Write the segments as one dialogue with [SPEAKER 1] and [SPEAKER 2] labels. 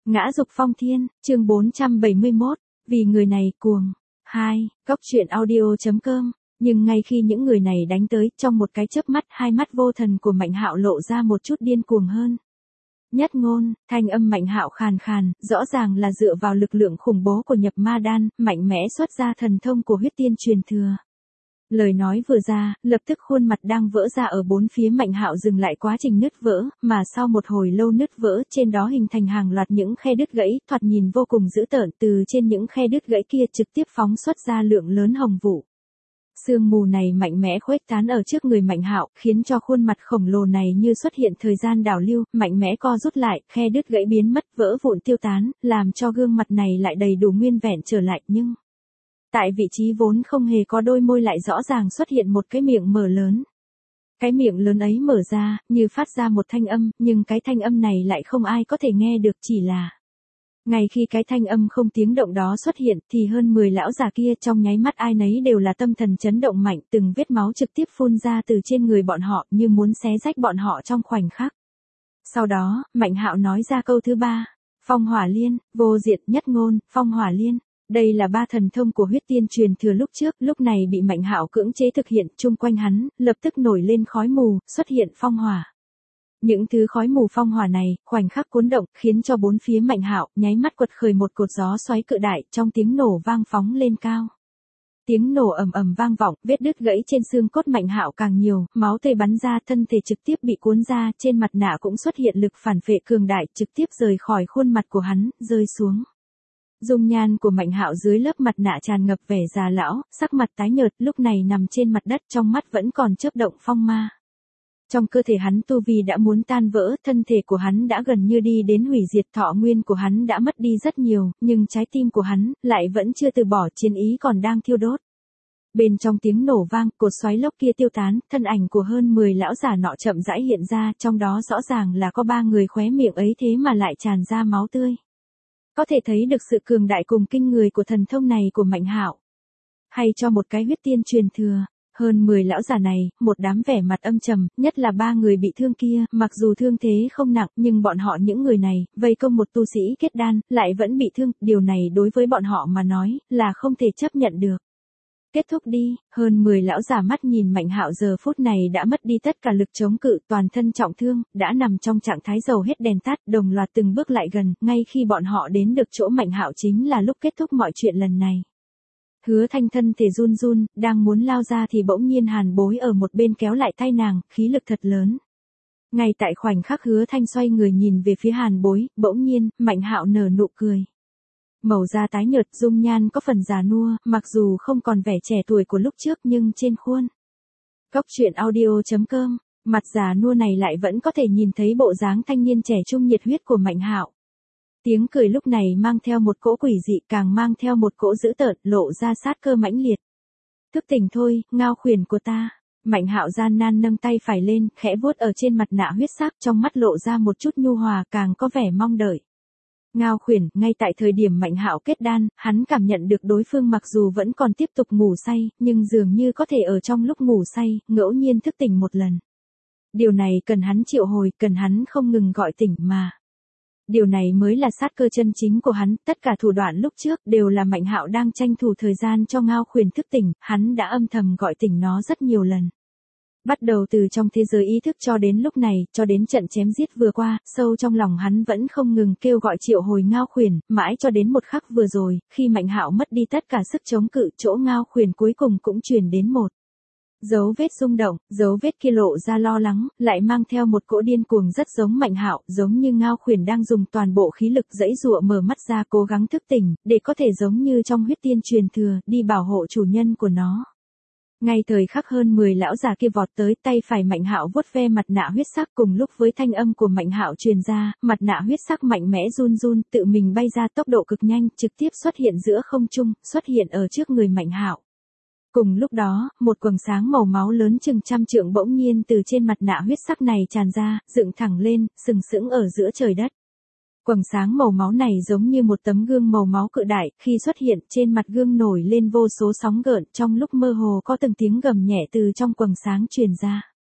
[SPEAKER 1] Ngã dục phong thiên, chương 471, vì người này cuồng. 2. Cốc truyện audio.com. Nhưng ngay khi những người này đánh tới, trong một cái chớp mắt, hai mắt vô thần của Mạnh Hạo lộ ra một chút điên cuồng hơn. Nhất ngôn, thanh âm Mạnh Hạo khàn khàn, rõ ràng là dựa vào lực lượng khủng bố của nhập ma đan, mạnh mẽ xuất ra thần thông của huyết tiên truyền thừa. Lời nói vừa ra, lập tức khuôn mặt đang vỡ ra ở bốn phía Mạnh Hạo dừng lại quá trình nứt vỡ, mà sau một hồi lâu nứt vỡ, trên đó hình thành hàng loạt những khe đứt gãy, thoạt nhìn vô cùng dữ tợn, từ trên những khe đứt gãy kia trực tiếp phóng xuất ra lượng lớn hồng vụ. Sương mù này mạnh mẽ khuếch tán ở trước người Mạnh Hạo, khiến cho khuôn mặt khổng lồ này như xuất hiện thời gian đảo lưu, mạnh mẽ co rút lại, khe đứt gãy biến mất, vỡ vụn tiêu tán, làm cho gương mặt này lại đầy đủ nguyên vẹn trở lại, nhưng tại vị trí vốn không hề có đôi môi lại rõ ràng xuất hiện một cái miệng mở lớn. Cái miệng lớn ấy mở ra, như phát ra một thanh âm, nhưng cái thanh âm này lại không ai có thể nghe được, chỉ là ngay khi cái thanh âm không tiếng động đó xuất hiện, thì hơn 10 lão già kia trong nháy mắt ai nấy đều là tâm thần chấn động mạnh, từng vết máu trực tiếp phun ra từ trên người bọn họ như muốn xé rách bọn họ trong khoảnh khắc. Sau đó, Mạnh Hạo nói ra câu thứ 3, Phong Hỏa Liên, Vô Diệt, Nhất Ngôn, Phong Hỏa Liên. Đây là 3 thần thông của huyết tiên truyền thừa lúc trước, lúc này bị Mạnh Hạo cưỡng chế thực hiện, chung quanh hắn, lập tức nổi lên khói mù, xuất hiện phong hỏa. Những thứ khói mù phong hỏa này, khoảnh khắc cuốn động, khiến cho bốn phía Mạnh Hạo, nháy mắt quật khởi một cột gió xoáy cự đại, trong tiếng nổ vang phóng lên cao. Tiếng nổ ầm ầm vang vọng, vết đứt gãy trên xương cốt Mạnh Hạo càng nhiều, máu tươi bắn ra, thân thể trực tiếp bị cuốn ra, trên mặt nạ cũng xuất hiện lực phản vệ cường đại, trực tiếp rời khỏi khuôn mặt của hắn, rơi xuống. Dung nhan của Mạnh Hạo dưới lớp mặt nạ tràn ngập vẻ già lão, sắc mặt tái nhợt, lúc này nằm trên mặt đất, trong mắt vẫn còn chớp động phong ma. Trong cơ thể hắn tu vi đã muốn tan vỡ, thân thể của hắn đã gần như đi đến hủy diệt, thọ nguyên của hắn đã mất đi rất nhiều, nhưng trái tim của hắn lại vẫn chưa từ bỏ, chiến ý còn đang thiêu đốt. Bên trong tiếng nổ vang, cột xoáy lốc kia tiêu tán, thân ảnh của hơn 10 lão già nọ chậm rãi hiện ra, trong đó rõ ràng là có 3 người khóe miệng ấy thế mà lại tràn ra máu tươi. Có thể thấy được sự cường đại cùng kinh người của thần thông này của Mạnh Hạo. Hay cho một cái huyết tiên truyền thừa, hơn 10 lão già này, một đám vẻ mặt âm trầm, nhất là 3 người bị thương kia, mặc dù thương thế không nặng, nhưng bọn họ những người này, vây công một tu sĩ kết đan, lại vẫn bị thương, điều này đối với bọn họ mà nói, là không thể chấp nhận được. Kết thúc đi, hơn 10 lão già mắt nhìn Mạnh Hạo giờ phút này đã mất đi tất cả lực chống cự, toàn thân trọng thương, đã nằm trong trạng thái dầu hết đèn tắt, đồng loạt từng bước lại gần, ngay khi bọn họ đến được chỗ Mạnh Hạo chính là lúc kết thúc mọi chuyện lần này. Hứa Thanh thân thể run run, đang muốn lao ra thì bỗng nhiên Hàn Bối ở một bên kéo lại tay nàng, khí lực thật lớn. Ngay tại khoảnh khắc Hứa Thanh xoay người nhìn về phía Hàn Bối, bỗng nhiên, Mạnh Hạo nở nụ cười. Màu da tái nhợt, dung nhan có phần già nua, mặc dù không còn vẻ trẻ tuổi của lúc trước nhưng trên khuôn Cốc truyện audio.com, mặt già nua này lại vẫn có thể nhìn thấy bộ dáng thanh niên trẻ trung nhiệt huyết của Mạnh Hạo. Tiếng cười lúc này mang theo một cỗ quỷ dị, càng mang theo một cỗ dữ tợn, lộ ra sát cơ mãnh liệt. Thức tỉnh thôi, ngao khuyển của ta. Mạnh Hạo gian nan nâng tay phải lên, khẽ vuốt ở trên mặt nạ huyết sắc, trong mắt lộ ra một chút nhu hòa, càng có vẻ mong đợi. Ngao khuyển, ngay tại thời điểm Mạnh Hạo kết đan, hắn cảm nhận được đối phương mặc dù vẫn còn tiếp tục ngủ say, nhưng dường như có thể ở trong lúc ngủ say, ngẫu nhiên thức tỉnh một lần. Điều này cần hắn triệu hồi, cần hắn không ngừng gọi tỉnh mà. Điều này mới là sát cơ chân chính của hắn, tất cả thủ đoạn lúc trước đều là Mạnh Hạo đang tranh thủ thời gian cho Ngao khuyển thức tỉnh, hắn đã âm thầm gọi tỉnh nó rất nhiều lần. Bắt đầu từ trong thế giới ý thức cho đến lúc này, cho đến trận chém giết vừa qua, sâu trong lòng hắn vẫn không ngừng kêu gọi triệu hồi Ngao khuyển, mãi cho đến một khắc vừa rồi, khi Mạnh Hạo mất đi tất cả sức chống cự, chỗ Ngao khuyển cuối cùng cũng truyền đến một dấu vết rung động, dấu vết kia lộ ra lo lắng, lại mang theo một cỗ điên cuồng rất giống Mạnh Hạo, giống như Ngao khuyển đang dùng toàn bộ khí lực giãy giụa mở mắt ra cố gắng thức tỉnh, để có thể giống như trong huyết tiên truyền thừa, đi bảo hộ chủ nhân của nó. Ngay thời khắc hơn 10 lão già kia vọt tới, tay phải Mạnh Hạo vuốt ve mặt nạ huyết sắc, cùng lúc với thanh âm của Mạnh Hạo truyền ra, mặt nạ huyết sắc mạnh mẽ run run, tự mình bay ra tốc độ cực nhanh, trực tiếp xuất hiện giữa không trung, xuất hiện ở trước người Mạnh Hạo. Cùng lúc đó, một quầng sáng màu máu lớn chừng trăm trượng bỗng nhiên từ trên mặt nạ huyết sắc này tràn ra, dựng thẳng lên, sừng sững ở giữa trời đất. Quầng sáng màu máu này giống như một tấm gương màu máu cự đại, khi xuất hiện, trên mặt gương nổi lên vô số sóng gợn, trong lúc mơ hồ có từng tiếng gầm nhẹ từ trong quầng sáng truyền ra.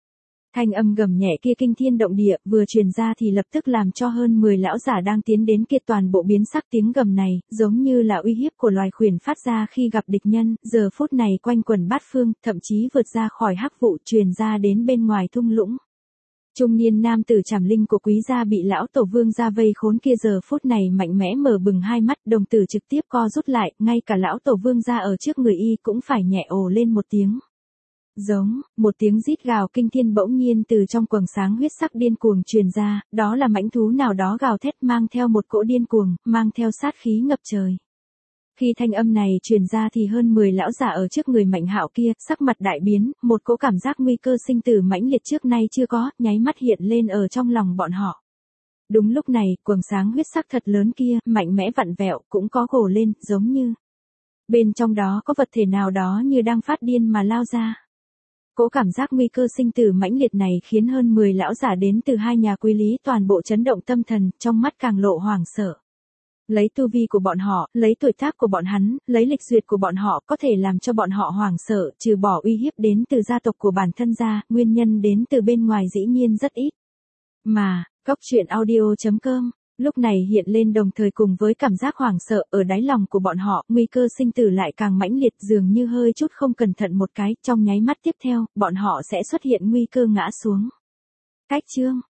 [SPEAKER 1] Thanh âm gầm nhẹ kia kinh thiên động địa, vừa truyền ra thì lập tức làm cho hơn 10 lão giả đang tiến đến kia toàn bộ biến sắc. Tiếng gầm này, giống như là uy hiếp của loài khuyển phát ra khi gặp địch nhân, giờ phút này quanh quần bát phương, thậm chí vượt ra khỏi hắc vụ truyền ra đến bên ngoài thung lũng. Trung niên nam tử Trảm Linh của Quý gia bị lão tổ vương gia vây khốn kia giờ phút này mạnh mẽ mở bừng hai mắt, đồng tử trực tiếp co rút lại, ngay cả lão tổ vương gia ở trước người y cũng phải nhẹ ồ lên một tiếng. Giống, một tiếng rít gào kinh thiên bỗng nhiên từ trong quầng sáng huyết sắc điên cuồng truyền ra, đó là mãnh thú nào đó gào thét mang theo một cỗ điên cuồng, mang theo sát khí ngập trời. Khi thanh âm này truyền ra thì hơn 10 lão giả ở trước người Mạnh Hạo kia, sắc mặt đại biến, một cỗ cảm giác nguy cơ sinh tử mãnh liệt trước nay chưa có, nháy mắt hiện lên ở trong lòng bọn họ. Đúng lúc này, quầng sáng huyết sắc thật lớn kia, mạnh mẽ vặn vẹo, cũng có gồ lên, giống như bên trong đó có vật thể nào đó như đang phát điên mà lao ra. Cỗ cảm giác nguy cơ sinh tử mãnh liệt này khiến hơn 10 lão giả đến từ hai nhà quý lý toàn bộ chấn động tâm thần, trong mắt càng lộ hoảng sợ. Lấy tu vi của bọn họ, lấy tuổi tác của bọn hắn, lấy lịch duyệt của bọn họ có thể làm cho bọn họ hoảng sợ, trừ bỏ uy hiếp đến từ gia tộc của bản thân ra, nguyên nhân đến từ bên ngoài dĩ nhiên rất ít. Mà, Cốc Truyện Audio.com, lúc này hiện lên đồng thời cùng với cảm giác hoảng sợ ở đáy lòng của bọn họ, nguy cơ sinh tử lại càng mãnh liệt dường như hơi chút không cẩn thận một cái, trong nháy mắt tiếp theo, bọn họ sẽ xuất hiện nguy cơ ngã xuống. Cách chương